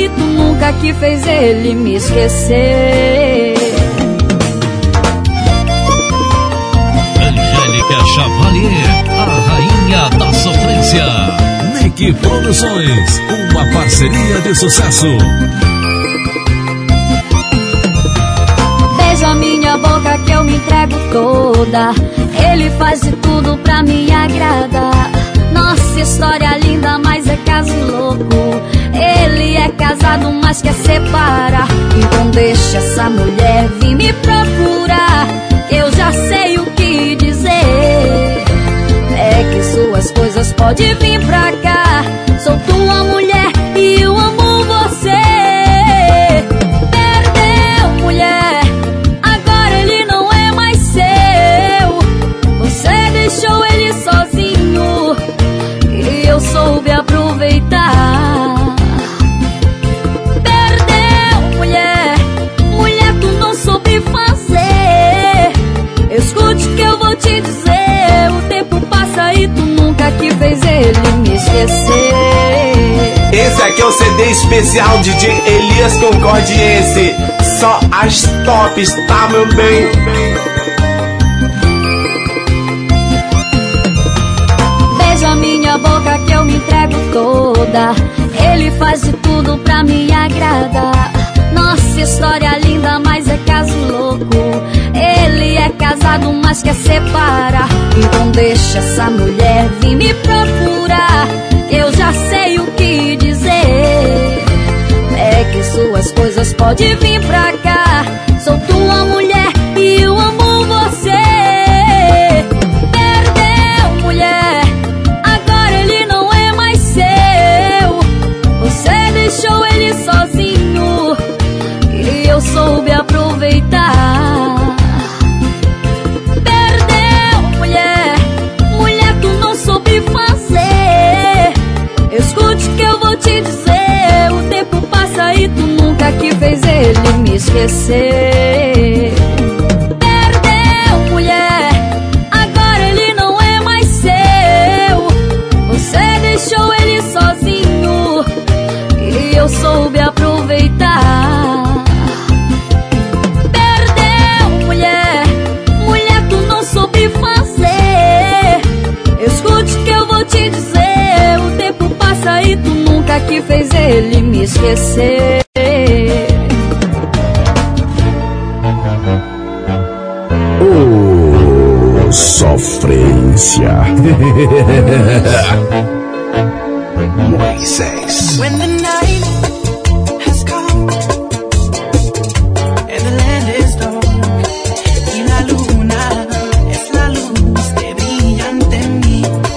e tu nunca que fez ele me esquecer. Angélica Chavalier, a rainha da sofrência. Nick Produções, uma parceria de sucesso. Beija minha boca que eu me entrego toda. Ele faz de tudo pra me agradar. Nossa história linda, mas é caso louco. Ele é casado, mas quer separar. Então deixa essa mulher vir me procurar. Eu já sei o que dizer. É que suas coisas pode vir pra cá. Sou tua mulher e eu amo você. Perdeu, mulher, agora ele não é mais seu. Você deixou ele sozinho e eu soube aproveitar. Perdeu, mulher, mulher, tu não soube fazer. Escute que eu vou te dizer. O tempo passa e tu nunca que fez ele me esquecer. Esse aqui é o CD especial DJ Elias Concordiense. Só as tops, tá, meu bem? Beija minha boca que eu me entrego toda. Ele faz de tudo pra me agradar. Nossa história linda, mas é caso louco. Ele é casado, mas quer separar. Então deixa essa mulher vir me procurar. Eu já sei o que dizer. É que suas coisas pode vir pra cá. Sou tua mulher e eu amo você. Perdeu, mulher, agora ele não é mais seu. Você deixou ele sozinho e eu soube aproveitar. Perdeu, mulher, mulher, tu não soube fazer. Escute que eu vou te dizer. O tempo passa e tu nunca que fez ele me esquecer. Perdeu, mulher, agora ele não é mais seu. Você deixou ele sozinho e eu soube aproveitar. Perdeu, mulher, mulher, tu não soube fazer. Escute que eu vou te dizer. O tempo passa e tu nunca que fez ele me esquecer. Oh, sofrência. Moisés. When the night has come and the land is dark y la luna es la luz que brilla ante mí,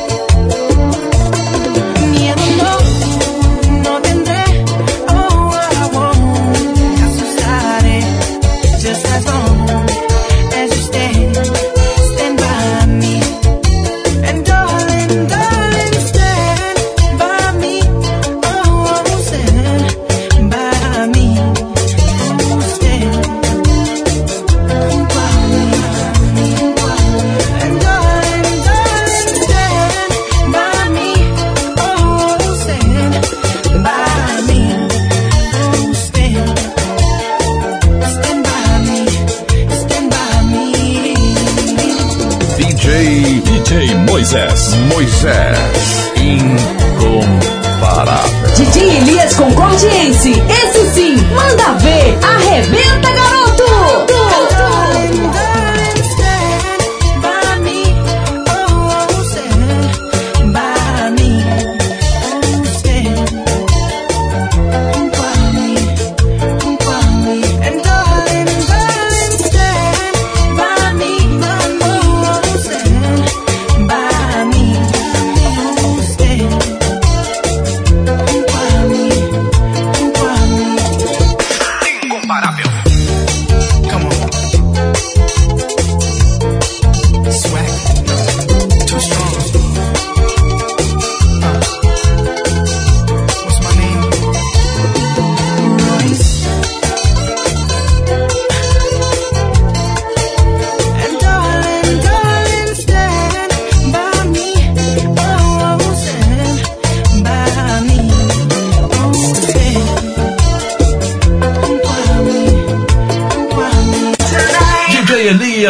miedo no tendré, oh I won't, me asustaré, just as long as you stand by me, and darling, darling, stand by me, oh stand by me, oh stand junto a mí, and darling, darling, stand by me, oh stand by me, oh stand by me, stand by me. DJ Moisés. Incomparável. DJ Elias Concordiense, esse sim, manda ver, arrebenta, garoto! Darling, darling, stand by me, oh stand by me, oh stand junto a mí, and darling, darling, stand by me, oh stand by me, oh stand junto a mí. Incomparável.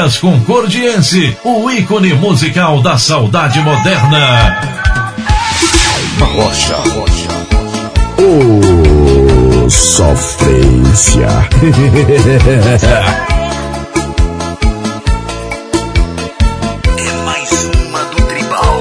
Elias Concordiense, o ícone musical da saudade moderna. Rocha. Oh, sofrência. É mais uma do Tribal.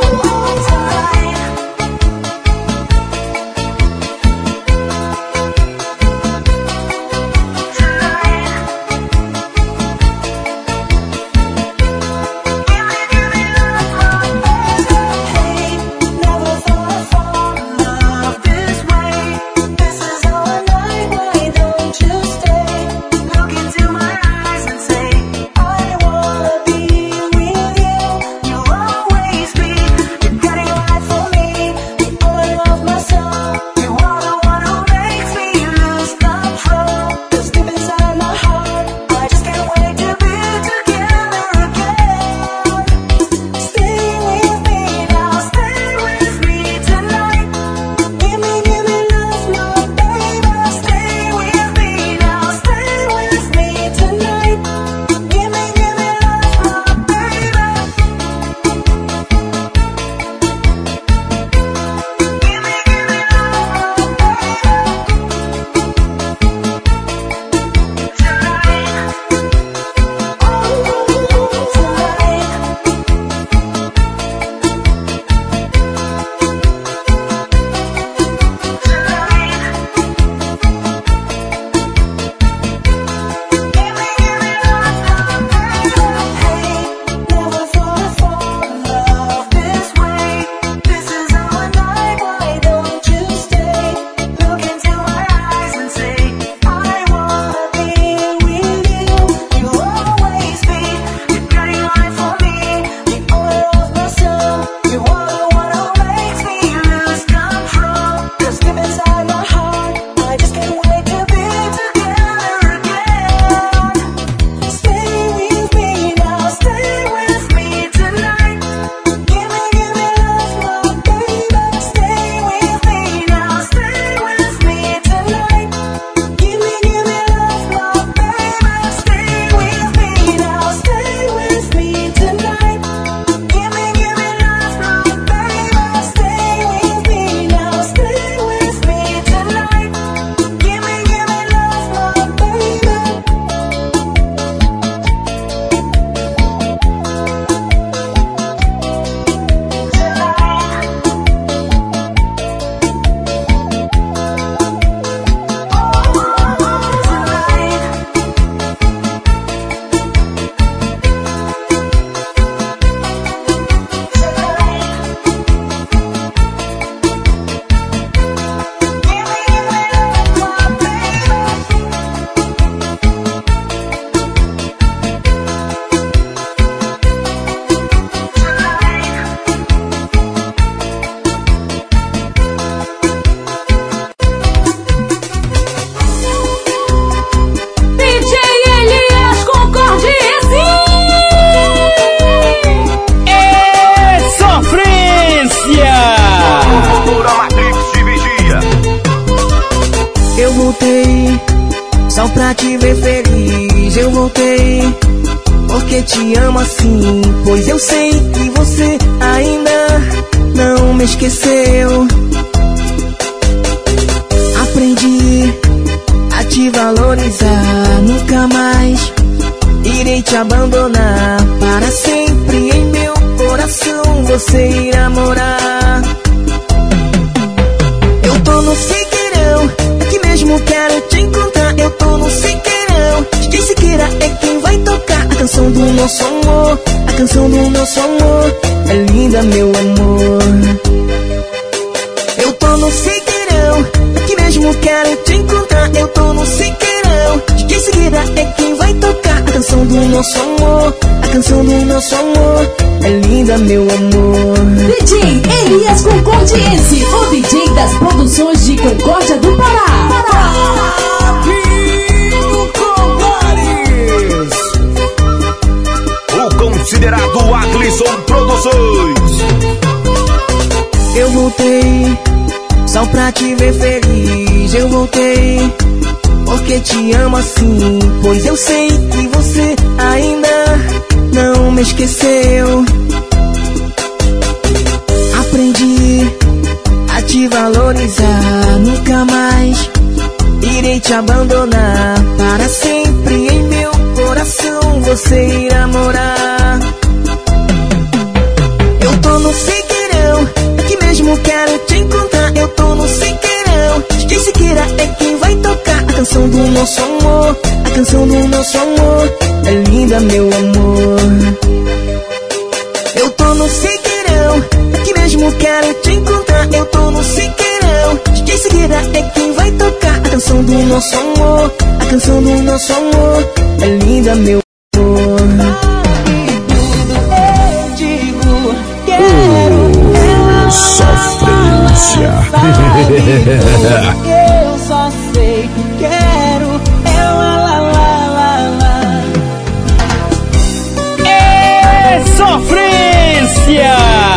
Só pra te ver feliz eu voltei, porque te amo assim, pois eu sei que você ainda não me esqueceu. Aprendi a te valorizar, nunca mais irei te abandonar. Para sempre em meu coração você irá morar. Eu tô no Siqueirão, aqui mesmo quero te encontrar. Eu tô no Siqueirão, DJ Siqueira é quem vai tocar a canção do nosso amor. A canção do nosso amor é linda, meu amor. Eu tô no Siqueirão, aqui mesmo quero te encontrar. Eu tô no Siqueirão, DJ Siqueira é quem vai tocar a canção do nosso amor. A canção do nosso amor é linda, meu amor. DJ Elias Concordiense, o DJ das produções de Concórdia do Pará. O considerado Aglisson Produções. Eu voltei só pra te ver feliz. Eu voltei porque te amo assim, pois eu sei que você ainda não me esqueceu. Aprendi a te valorizar, nunca mais irei te abandonar. Para sempre em meu coração você irá morar. Eu tô no Siqueirão, aqui mesmo quero te encontrar. Eu tô no Siqueirão, DJ Siqueira é quem vai tocar a canção do nosso amor. A canção do nosso amor é linda, meu amor. Eu tô no Siqueirão, aqui mesmo quero te encontrar. Eu tô no Siqueirão, DJ Siqueira é quem vai tocar a canção do nosso amor. A canção do nosso amor é linda, meu amor. Eu digo, quero sofrência. Eu só sei, quero ela, lá, lá, lá, lá. É sofrência.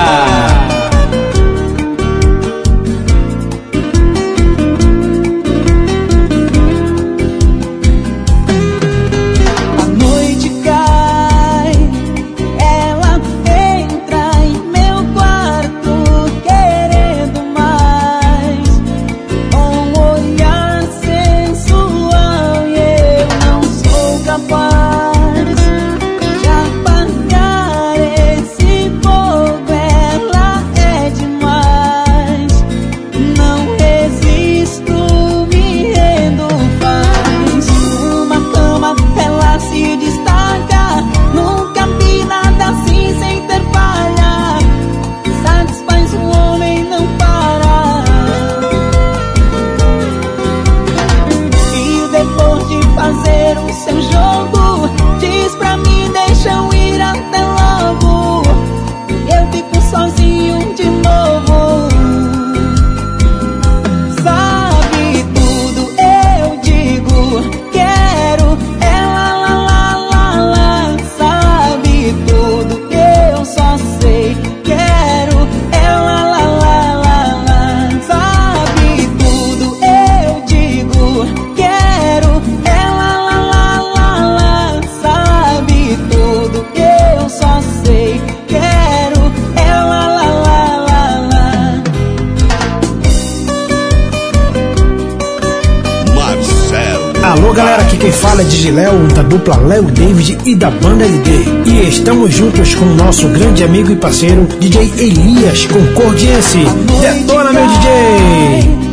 Alô galera, aqui quem fala é DJ Léo, da dupla Léo David e da banda LD. E estamos juntos com o nosso grande amigo e parceiro DJ Elias Concordiense. Detona, meu DJ!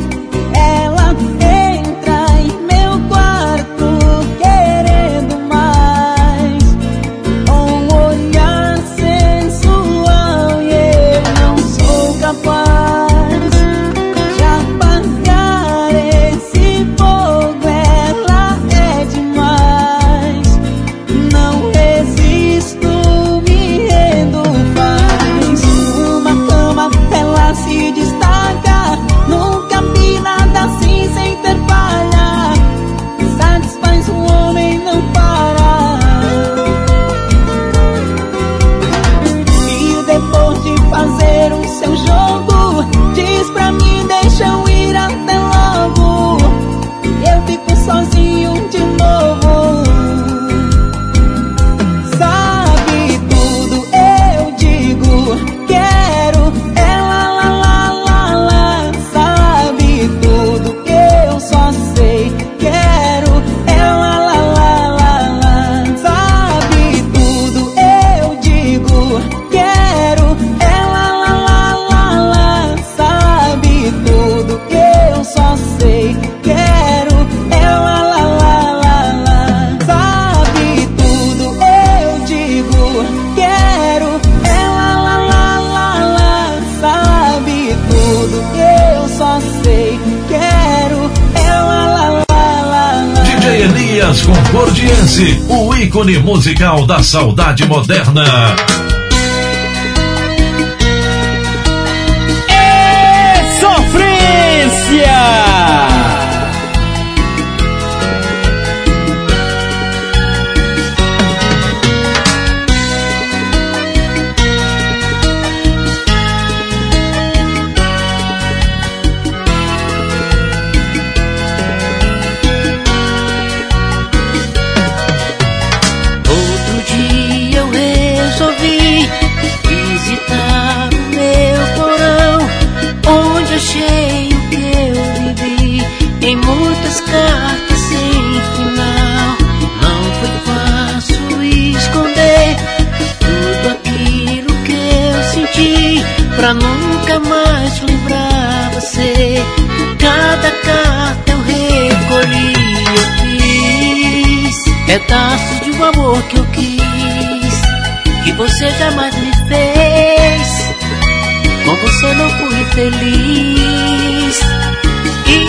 Concordiense, o ícone musical da saudade moderna. É sofrência! pra nunca mais lembrar você. Cada carta eu recolhi, eu fiz pedaços de um amor que eu quis, que você jamais me fez. Com você não fui feliz e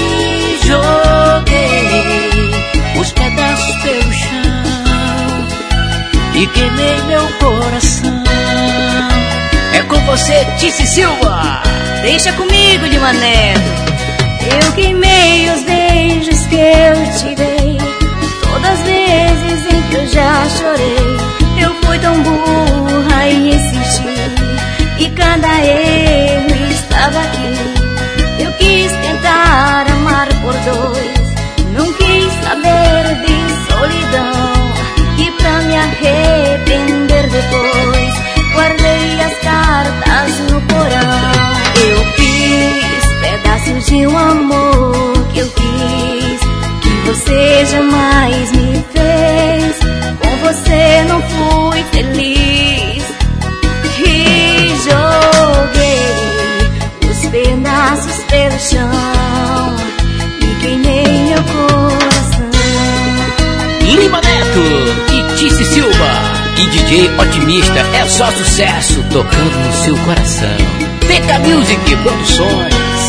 joguei os pedaços pelo chão e queimei meu coração. É com você, Tice Silva. Deixa comigo, Lima Neto. Eu queimei os beijos que eu te dei, todas as vezes em que eu já chorei. Eu fui tão burra e insisti, e cada erro estava aqui. Eu quis tentar amar por dois, não quis saber de solidão. E pra me arrepender depois, guardei as cartas no porão. Eu fiz pedaços de um amor que eu quis, que você jamais me fez. Com você não fui feliz e joguei os pedaços pelo chão e queimei meu coração. Lima Neto e Tice Silva e DJ Otimista, é só sucesso tocando no seu coração. TK Music Produções.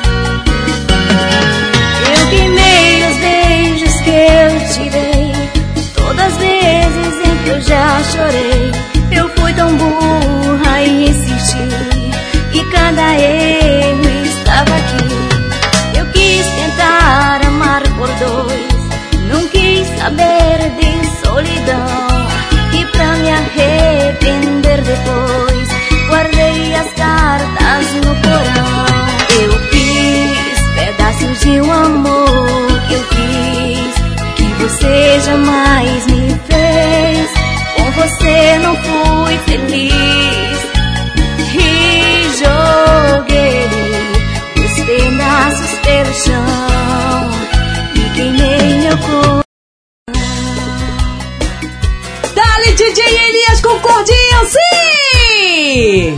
Eu queimei os beijos que eu te dei, todas as vezes em que eu já chorei. Eu fui tão burra e insisti, e cada erro estava aqui. Eu quis tentar amar por dois, não quis saber de solidão. E pra me arrepender depois, guardei as cartas no porão. Eu fiz pedaços de um amor que eu quis, que você jamais me fez. Com você não fui feliz e joguei os pedaços pelo chão e queimei meu coração. Dale, DJ Elias Concordia, sim!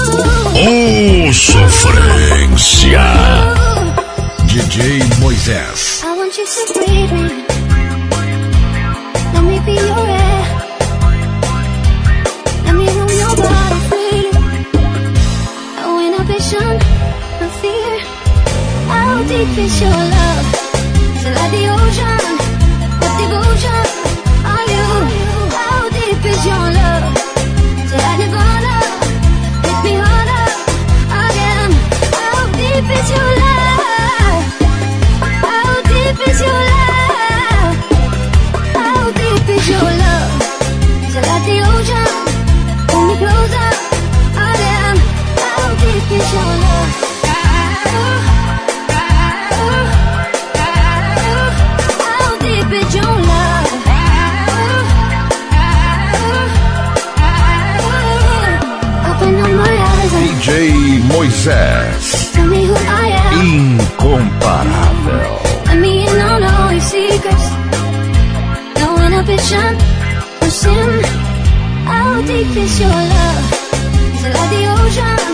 Sofrência. DJ Moisés. I want you to breathe me. Let me be your air. Let me roam your body freely. And when I'm patient, I fear. How deep is your love? Is it like the ocean? What devotion are you? How deep is your love? Is it like Nirvana? Hit me harder again. How deep is your love? How deep is your love? How deep is your love? Is it like the ocean? Pull me closer again. How deep is your love? How deep is your love? Open up my eyes and DJ Moisés. tell me who I am. Incomparável. Let me in on all your secrets. No inhibition or sin. How deep is your love? Is it like the ocean?